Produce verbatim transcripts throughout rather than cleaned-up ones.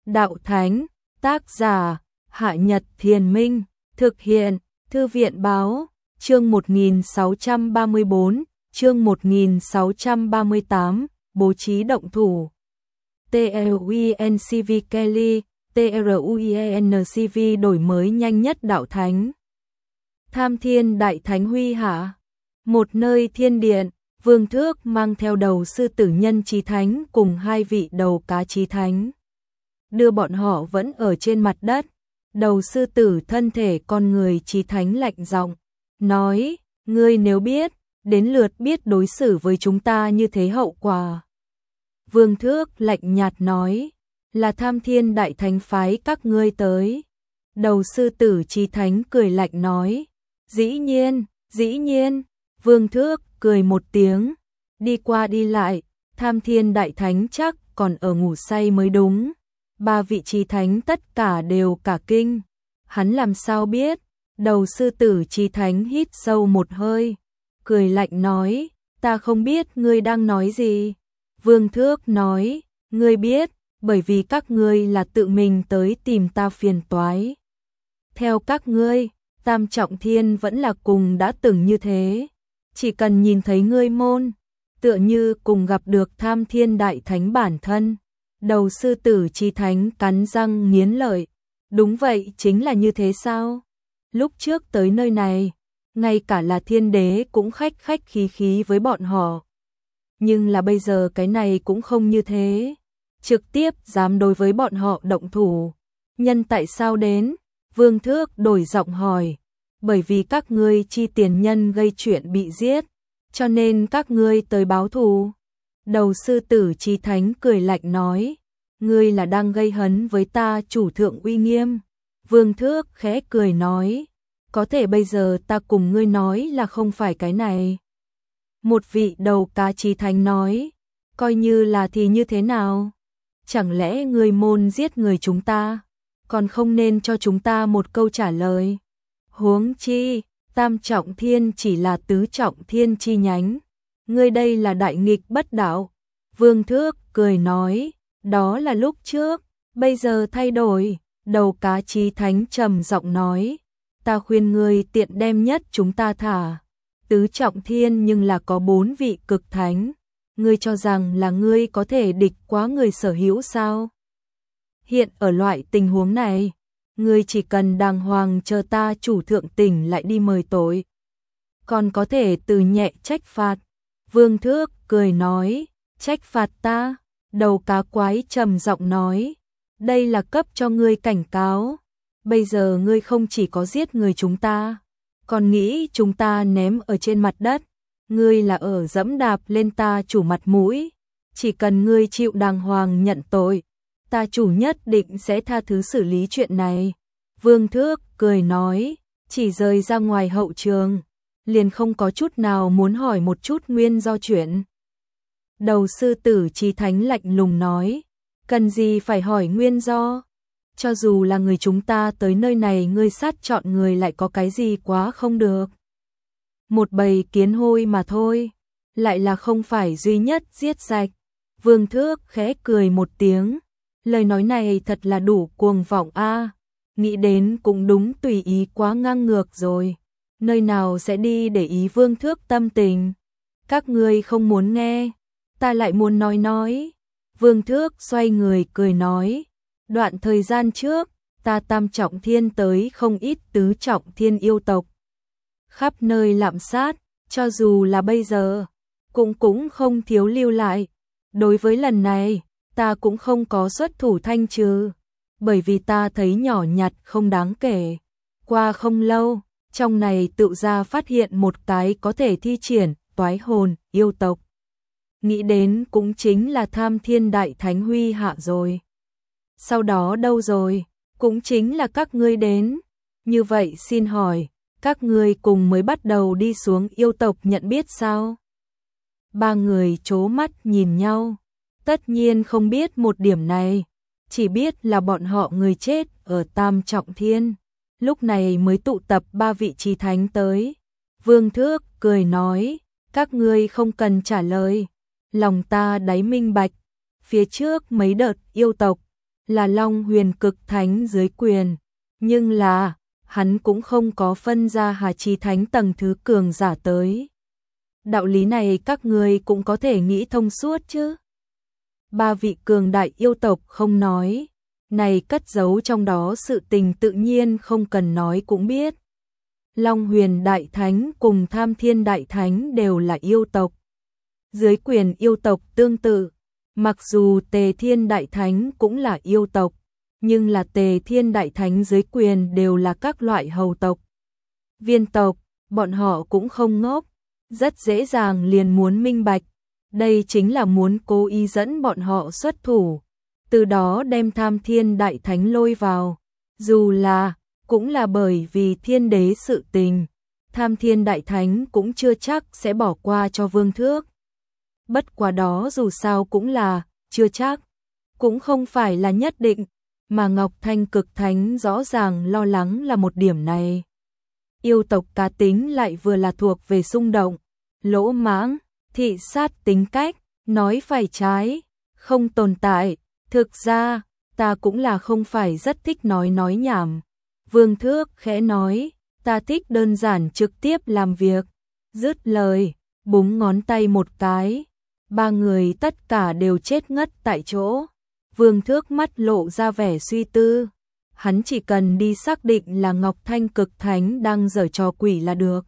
Đạo Thánh, tác giả, Hạ Nhật Thiền Minh, thực hiện, Thư viện Báo, chương một nghìn sáu trăm ba mươi tư, chương một nghìn sáu trăm ba mươi tám, bố trí động thủ. TRUINCV Kelly, TRUINCV đổi mới nhanh nhất Đạo Thánh. Tham Thiên Đại Thánh Huy Hạ, một nơi thiên điện, Vương Thước mang theo đầu sư tử nhân chí thánh cùng hai vị đầu cá chí thánh. Đưa bọn họ vẫn ở trên mặt đất, đầu sư tử thân thể con người chí thánh lạnh giọng, nói, ngươi nếu biết, đến lượt biết đối xử với chúng ta như thế hậu quả. Vương Thước lạnh nhạt nói, là Tham Thiên Đại Thánh phái các ngươi tới. Đầu sư tử chí thánh cười lạnh nói, dĩ nhiên, dĩ nhiên. Vương Thước cười một tiếng, đi qua đi lại, Tham Thiên Đại Thánh chắc còn ở ngủ say mới đúng. Ba vị chí thánh tất cả đều cả kinh. Hắn làm sao biết? Đầu sư tử chí thánh hít sâu một hơi, cười lạnh nói, ta không biết ngươi đang nói gì. Vương Thước nói, ngươi biết, bởi vì các ngươi là tự mình tới tìm ta phiền toái. Theo các ngươi, Tam Trọng Thiên vẫn là cùng đã từng như thế. Chỉ cần nhìn thấy ngươi môn, tựa như cùng gặp được Tham Thiên Đại Thánh bản thân. Đầu sư tử chí thánh cắn răng nghiến lợi. Đúng vậy, chính là như thế sao? Lúc trước tới nơi này, ngay cả là thiên đế cũng khách khách khí khí với bọn họ. Nhưng là bây giờ cái này cũng không như thế. Trực tiếp dám đối với bọn họ động thủ. Nhân tại sao đến? Vương Thước đổi giọng hỏi. Bởi vì các ngươi chi tiền nhân gây chuyện bị giết, cho nên các ngươi tới báo thù. Đầu sư tử chí thánh cười lạnh nói, ngươi là đang gây hấn với ta chủ thượng uy nghiêm. Vương Thước khẽ cười nói, có thể bây giờ ta cùng ngươi nói là không phải cái này. Một vị đầu cá chí thánh nói, coi như là thì như thế nào? Chẳng lẽ ngươi môn giết người chúng ta, còn không nên cho chúng ta một câu trả lời? Huống chi, Tam Trọng Thiên chỉ là tứ trọng thiên chi nhánh. Ngươi đây là đại nghịch bất đạo. Vương Thước cười nói, đó là lúc trước, bây giờ thay đổi. Đầu cá chí thánh trầm giọng nói, ta khuyên ngươi tiện đem nhất chúng ta thả. Tứ Trọng Thiên nhưng là có bốn vị cực thánh. Ngươi cho rằng là ngươi có thể địch quá người sở hữu sao? Hiện ở loại tình huống này, ngươi chỉ cần đàng hoàng chờ ta chủ thượng tỉnh lại đi mời tội, còn có thể từ nhẹ trách phạt. Vương Thước cười nói, trách phạt ta? Đầu cá quái trầm giọng nói, đây là cấp cho ngươi cảnh cáo. Bây giờ ngươi không chỉ có giết người chúng ta, còn nghĩ chúng ta ném ở trên mặt đất. Ngươi là ở dẫm đạp lên ta chủ mặt mũi. Chỉ cần ngươi chịu đàng hoàng nhận tội, ta chủ nhất định sẽ tha thứ xử lý chuyện này. Vương Thước cười nói, chỉ rời ra ngoài hậu trường, liền không có chút nào muốn hỏi một chút nguyên do chuyện. Đầu sư tử chí thánh lạnh lùng nói, cần gì phải hỏi nguyên do? Cho dù là người chúng ta tới nơi này ngươi sát chọn người lại có cái gì quá không được. Một bầy kiến hôi mà thôi, lại là không phải duy nhất giết sạch. Vương Thước khẽ cười một tiếng, lời nói này thật là đủ cuồng vọng a. Nghĩ đến cũng đúng, tùy ý quá ngang ngược rồi. Nơi nào sẽ đi để ý Vương Thước tâm tình. Các ngươi không muốn nghe, ta lại muốn nói nói. Vương Thước xoay người cười nói, đoạn thời gian trước, ta Tam Trọng Thiên tới không ít tứ trọng thiên yêu tộc. Khắp nơi lạm sát, cho dù là bây giờ, cũng cũng không thiếu lưu lại. Đối với lần này, ta cũng không có xuất thủ thanh trừ, bởi vì ta thấy nhỏ nhặt không đáng kể. Qua không lâu, trong này tự ra phát hiện một cái có thể thi triển toái hồn yêu tộc. Nghĩ đến cũng chính là Tham Thiên Đại Thánh Huy Hạ rồi. Sau đó đâu rồi? Cũng chính là các ngươi đến. Như vậy xin hỏi, các ngươi cùng mới bắt đầu đi xuống yêu tộc nhận biết sao? Ba người trố mắt nhìn nhau, tất nhiên không biết một điểm này, chỉ biết là bọn họ người chết ở Tam Trọng Thiên, lúc này mới tụ tập ba vị chí thánh tới. Vương Thước cười nói, các ngươi không cần trả lời, lòng ta đáy minh bạch, phía trước mấy đợt yêu tộc, là Long Huyền cực thánh dưới quyền, nhưng là, hắn cũng không có phân ra Hà Chí Thánh tầng thứ cường giả tới. Đạo lý này các ngươi cũng có thể nghĩ thông suốt chứ. Ba vị cường đại yêu tộc không nói, này cất giấu trong đó sự tình tự nhiên không cần nói cũng biết. Long Huyền Đại Thánh cùng Tham Thiên Đại Thánh đều là yêu tộc. Dưới quyền yêu tộc tương tự, mặc dù Tề Thiên Đại Thánh cũng là yêu tộc, nhưng là Tề Thiên Đại Thánh dưới quyền đều là các loại hầu tộc. Viên tộc, bọn họ cũng không ngốc, rất dễ dàng liền muốn minh bạch. Đây chính là muốn cố ý dẫn bọn họ xuất thủ, từ đó đem Tham Thiên Đại Thánh lôi vào. Dù là, cũng là bởi vì thiên đế sự tình, Tham Thiên Đại Thánh cũng chưa chắc sẽ bỏ qua cho Vương Thước. Bất quá đó dù sao cũng là, chưa chắc, cũng không phải là nhất định, mà Ngọc Thanh Cực Thánh rõ ràng lo lắng là một điểm này. Yêu tộc cá tính lại vừa là thuộc về xung động, lỗ mãng, thị sát tính cách, nói phải trái, không tồn tại. Thực ra, ta cũng là không phải rất thích nói nói nhảm. Vương Thước khẽ nói, ta thích đơn giản trực tiếp làm việc. Dứt lời, búng ngón tay một cái, ba người tất cả đều chết ngất tại chỗ. Vương Thước mắt lộ ra vẻ suy tư, hắn chỉ cần đi xác định là Ngọc Thanh Cực Thánh đang giở trò quỷ là được.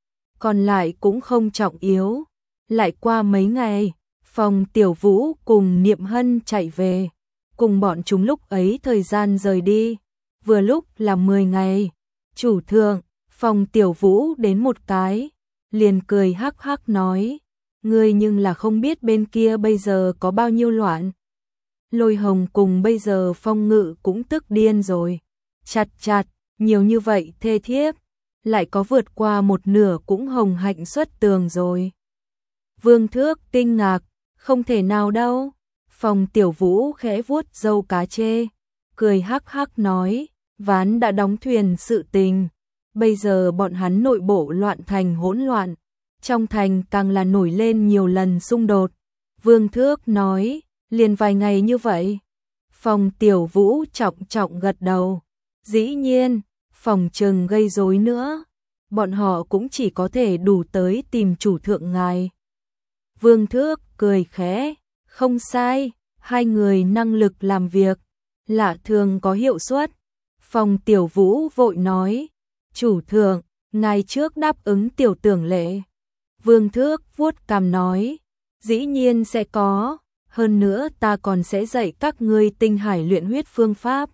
Còn lại cũng không trọng yếu. Lại qua mấy ngày, Phong Tiểu Vũ cùng Niệm Hân chạy về, cùng bọn chúng lúc ấy thời gian rời đi, vừa lúc là mười ngày. Chủ thượng, Phong Tiểu Vũ đến một cái, liền cười hắc hắc nói, ngươi nhưng là không biết bên kia bây giờ có bao nhiêu loạn. Lôi Hồng cùng bây giờ Phong Ngự cũng tức điên rồi, chặt chặt, nhiều như vậy thê thiếp, lại có vượt qua một nửa cũng hồng hạnh xuất tường rồi. Vương Thước kinh ngạc, không thể nào đâu. Phong Tiểu Vũ khẽ vuốt râu cá chê, cười hắc hắc nói, ván đã đóng thuyền sự tình, bây giờ bọn hắn nội bộ loạn thành hỗn loạn, trong thành càng là nổi lên nhiều lần xung đột. Vương Thước nói, liền vài ngày như vậy. Phong Tiểu Vũ trọng trọng gật đầu, dĩ nhiên, phòng trừng gây rối nữa, bọn họ cũng chỉ có thể đủ tới tìm chủ thượng ngài. Vương Thước cười khẽ, không sai, hai người năng lực làm việc, lạ thường có hiệu suất. Phong Tiểu Vũ vội nói, chủ thượng, ngài trước đáp ứng tiểu tưởng lệ. Vương Thước vuốt cằm nói, dĩ nhiên sẽ có, hơn nữa ta còn sẽ dạy các ngươi tinh hải luyện huyết phương pháp.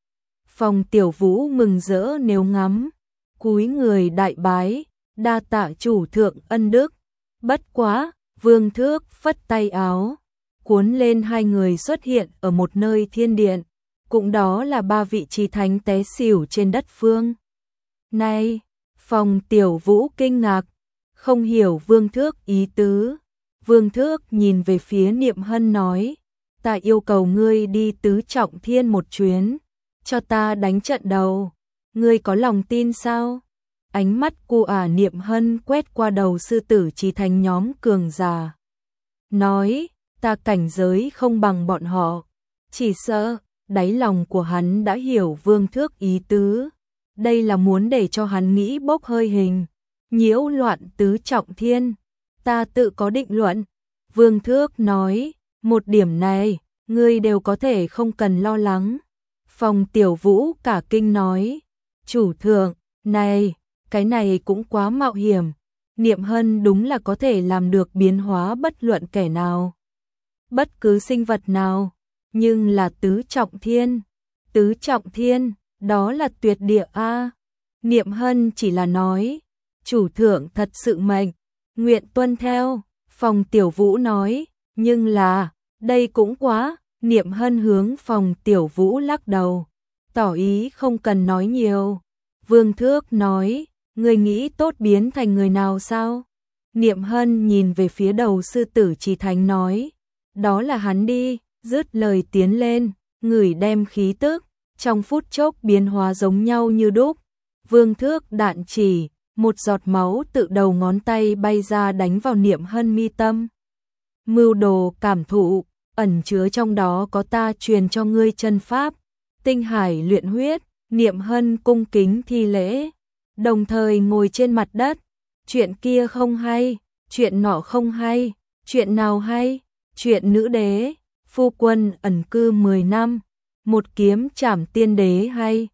Phong Tiểu Vũ mừng rỡ nếu ngắm, cúi người đại bái, đa tạ chủ thượng ân đức. Bất quá, Vương Thước phất tay áo, cuốn lên hai người xuất hiện ở một nơi thiên điện, cũng đó là ba vị chí thánh té xỉu trên đất phương. Này, Phong Tiểu Vũ kinh ngạc, không hiểu Vương Thước ý tứ. Vương Thước nhìn về phía Niệm Hân nói, ta yêu cầu ngươi đi tứ trọng thiên một chuyến, cho ta đánh trận đầu, ngươi có lòng tin sao? Ánh mắt cu ả Niệm Hân quét qua đầu sư tử chí thánh nhóm cường giả, nói, ta cảnh giới không bằng bọn họ. Chỉ sợ, đáy lòng của hắn đã hiểu Vương Thước ý tứ, đây là muốn để cho hắn nghĩ bốc hơi hình, nhiễu loạn tứ trọng thiên. Ta tự có định luận. Vương Thước nói, một điểm này, ngươi đều có thể không cần lo lắng. Phong Tiểu Vũ cả kinh nói, chủ thượng, này, cái này cũng quá mạo hiểm. Niệm Hân đúng là có thể làm được biến hóa bất luận kẻ nào, bất cứ sinh vật nào, nhưng là tứ trọng thiên. Tứ trọng thiên, đó là tuyệt địa a. Niệm Hân chỉ là nói, chủ thượng thật sự mệnh, nguyện tuân theo. Phong Tiểu Vũ nói, nhưng là, đây cũng quá. Niệm Hân hướng Phong Tiểu Vũ lắc đầu, tỏ ý không cần nói nhiều. Vương Thước nói, ngươi nghĩ tốt biến thành người nào sao? Niệm Hân nhìn về phía đầu sư tử chí thánh nói, đó là hắn đi. Dứt lời tiến lên, ngửi đem khí tức, trong phút chốc biến hóa giống nhau như đúc. Vương Thước đạn chỉ, một giọt máu tự đầu ngón tay bay ra đánh vào Niệm Hân mi tâm. Mưu đồ cảm thụ, ẩn chứa trong đó có ta truyền cho ngươi chân pháp, tinh hải luyện huyết. Niệm Hân cung kính thi lễ, đồng thời ngồi trên mặt đất. Chuyện kia không hay, chuyện nọ không hay, chuyện nào hay? Chuyện nữ đế, phu quân ẩn cư mười năm, một kiếm trảm tiên đế hay?